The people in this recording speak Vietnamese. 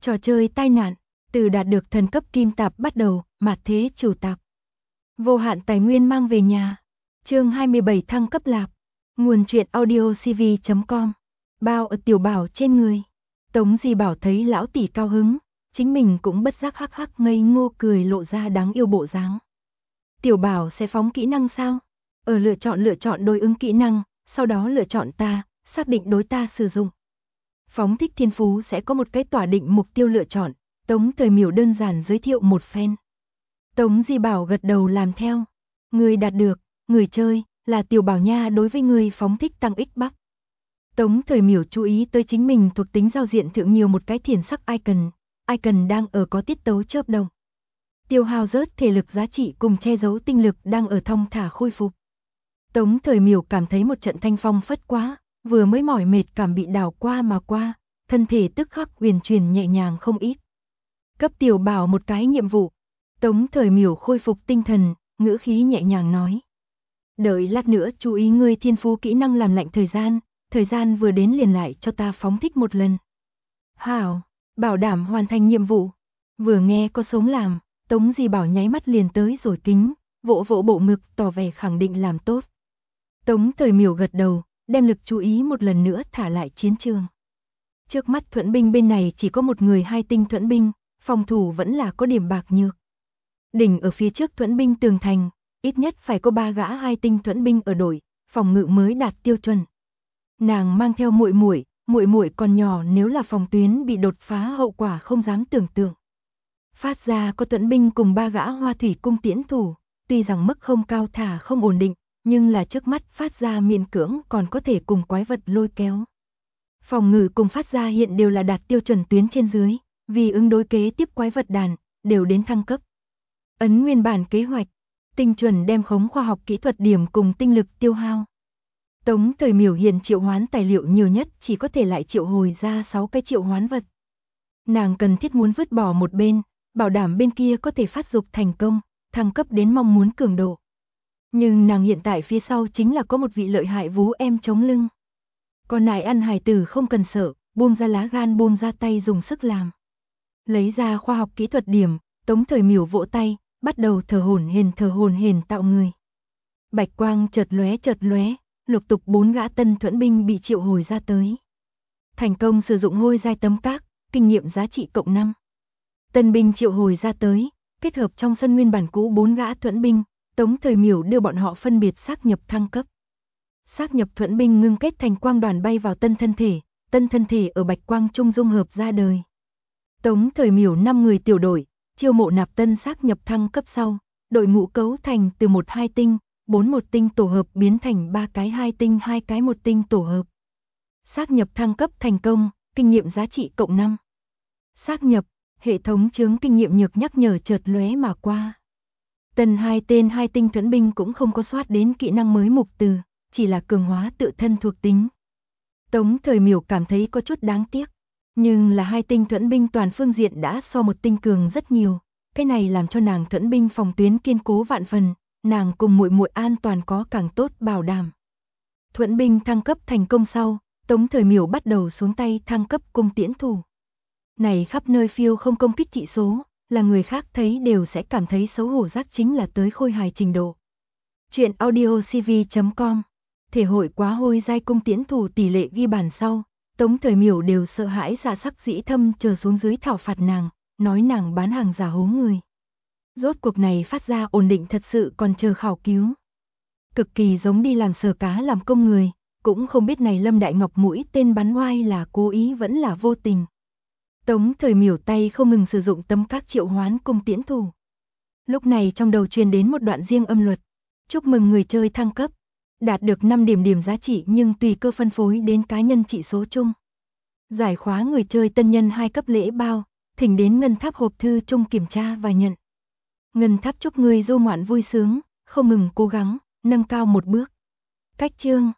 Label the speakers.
Speaker 1: Trò chơi tai nạn, từ đạt được thần cấp kim tạp bắt đầu, mạt thế chủ tạp. Vô hạn tài nguyên mang về nhà. Chương 27 thăng cấp lạp. Nguồn truyện audio cv.com. Bao ở tiểu bảo trên người. Tống Di Bảo thấy lão tỷ cao hứng, chính mình cũng bất giác hắc hắc ngây ngô cười lộ ra đáng yêu bộ dáng. Tiểu bảo sẽ phóng kỹ năng sao? Lựa chọn đối ứng kỹ năng, sau đó lựa chọn ta, xác định đối ta sử dụng. Phóng thích thiên phú sẽ có một cái tỏa định mục tiêu lựa chọn, Tống Thời Miểu đơn giản giới thiệu một phen. Tống Di Bảo gật đầu làm theo. Người đạt được, người chơi, là tiểu bảo nha đối với người phóng thích tăng ích bắp. Tống Thời Miểu chú ý tới chính mình thuộc tính giao diện thượng nhiều một cái thiền sắc icon đang ở có tiết tấu chớp động. Tiêu hao rớt thể lực giá trị cùng che giấu tinh lực đang ở thong thả khôi phục. Tống Thời Miểu cảm thấy một trận thanh phong phất quá, vừa mới mỏi mệt cảm bị đảo qua mà qua, thân thể tức khắc huyền chuyển nhẹ nhàng không ít. Cấp tiểu bảo một cái nhiệm vụ. Tống Thời Miểu khôi phục tinh thần, ngữ khí nhẹ nhàng nói. Đợi lát nữa chú ý ngươi thiên phú kỹ năng làm lạnh thời gian vừa đến liền lại cho ta phóng thích một lần. Hảo, bảo đảm hoàn thành nhiệm vụ. Vừa nghe có sống làm, Tống Di Bảo nháy mắt liền tới rồi kính, vỗ vỗ bộ ngực tỏ vẻ khẳng định làm tốt. Tống Thời Miểu gật đầu, đem lực chú ý một lần nữa thả lại chiến trường. Trước mắt thuẫn binh bên này chỉ có một người hai tinh thuẫn binh, phòng thủ vẫn là có điểm bạc nhược. Đỉnh ở phía trước thuẫn binh tường thành, ít nhất phải có 3 gã hai tinh thuẫn binh ở đội, phòng ngự mới đạt tiêu chuẩn. Nàng mang theo muội muội còn nhỏ, nếu là phòng tuyến bị đột phá hậu quả không dám tưởng tượng. Phát ra có thuẫn binh cùng 3 gã hoa thủy cung tiễn thủ, tuy rằng mức không cao thả không ổn định, nhưng là trước mắt phát ra miễn cưỡng còn có thể cùng quái vật lôi kéo. Phòng ngự cùng phát ra hiện đều là đạt tiêu chuẩn tuyến trên dưới, vì ứng đối kế tiếp quái vật đàn, đều đến thăng cấp. Ấn nguyên bản kế hoạch, tinh chuẩn đem khống khoa học kỹ thuật điểm cùng tinh lực tiêu hao. Tống Thời Miểu hiện triệu hoán tài liệu nhiều nhất chỉ có thể lại triệu hồi ra 6 cái triệu hoán vật. Nàng cần thiết muốn vứt bỏ một bên, bảo đảm bên kia có thể phát dục thành công, thăng cấp đến mong muốn cường độ. Nhưng nàng hiện tại phía sau chính là có một vị lợi hại vú em chống lưng. Còn nại ăn hài tử không cần sợ, buông ra lá gan buông ra tay dùng sức làm. Lấy ra khoa học kỹ thuật điểm, Tống Thời Miểu vỗ tay, bắt đầu thở hổn hển tạo người. Bạch quang chợt lóe, lục tục 4 gã tân thuẫn binh bị triệu hồi ra tới. Thành công sử dụng hôi giai tấm các, kinh nghiệm giá trị cộng 5. Tân binh triệu hồi ra tới, kết hợp trong sân nguyên bản cũ 4 gã thuẫn binh, Tống Thời Miểu đưa bọn họ phân biệt xác nhập thăng cấp. Xác nhập thuẫn binh ngưng kết thành quang đoàn bay vào tân thân thể ở bạch quang trung dung hợp ra đời. Tống Thời Miểu 5 người tiểu đội, chiêu mộ nạp tân xác nhập thăng cấp sau, đội ngũ cấu thành từ 1-2 tinh, 4-1 tinh tổ hợp biến thành 3 cái 2 tinh 2 cái 1 tinh tổ hợp. Xác nhập thăng cấp thành công, kinh nghiệm giá trị cộng 5. Xác nhập, hệ thống chướng kinh nghiệm nhược nhắc nhở chợt lóe mà qua. Tân 2 tên 2 tinh thuẫn binh cũng không có soát đến kỹ năng mới mục từ, chỉ là cường hóa tự thân thuộc tính. Tống Thời Miểu cảm thấy có chút đáng tiếc, nhưng là 2 tinh thuẫn binh toàn phương diện đã so 1 tinh cường rất nhiều, cái này làm cho nàng thuẫn binh phòng tuyến kiên cố vạn phần, nàng cùng muội muội an toàn có càng tốt bảo đảm. Thuẫn binh thăng cấp thành công sau, Tống Thời Miểu bắt đầu xuống tay thăng cấp cung tiễn thủ. Này khắp nơi phiêu không công kích trị số, là người khác thấy đều sẽ cảm thấy xấu hổ giác chính là tới khôi hài trình độ. Chuyện audio cv.com. Thể hội quá hôi giai cung tiễn thủ tỷ lệ ghi bàn sau, Tống Thời Miểu đều sợ hãi dạ sắc dĩ thâm chờ xuống dưới thảo phạt nàng, nói nàng bán hàng giả hố người. Rốt cuộc này phát ra ổn định thật sự còn chờ khảo cứu. Cực kỳ giống đi làm sờ cá làm công người, cũng không biết này Lâm Đại Ngọc mũi tên bắn oai là cố ý vẫn là vô tình. Tống Thời Miểu tay không ngừng sử dụng tấm các triệu hoán cung tiễn thủ. Lúc này trong đầu truyền đến một đoạn riêng âm luật. Chúc mừng người chơi thăng cấp. Đạt được 5 điểm giá trị nhưng tùy cơ phân phối đến cá nhân trị số chung. Giải khóa người chơi tân nhân 2 cấp lễ bao, thỉnh đến Ngân Tháp hộp thư chung kiểm tra và nhận. Ngân Tháp chúc người du ngoạn vui sướng, không ngừng cố gắng, nâng cao một bước. Cách chương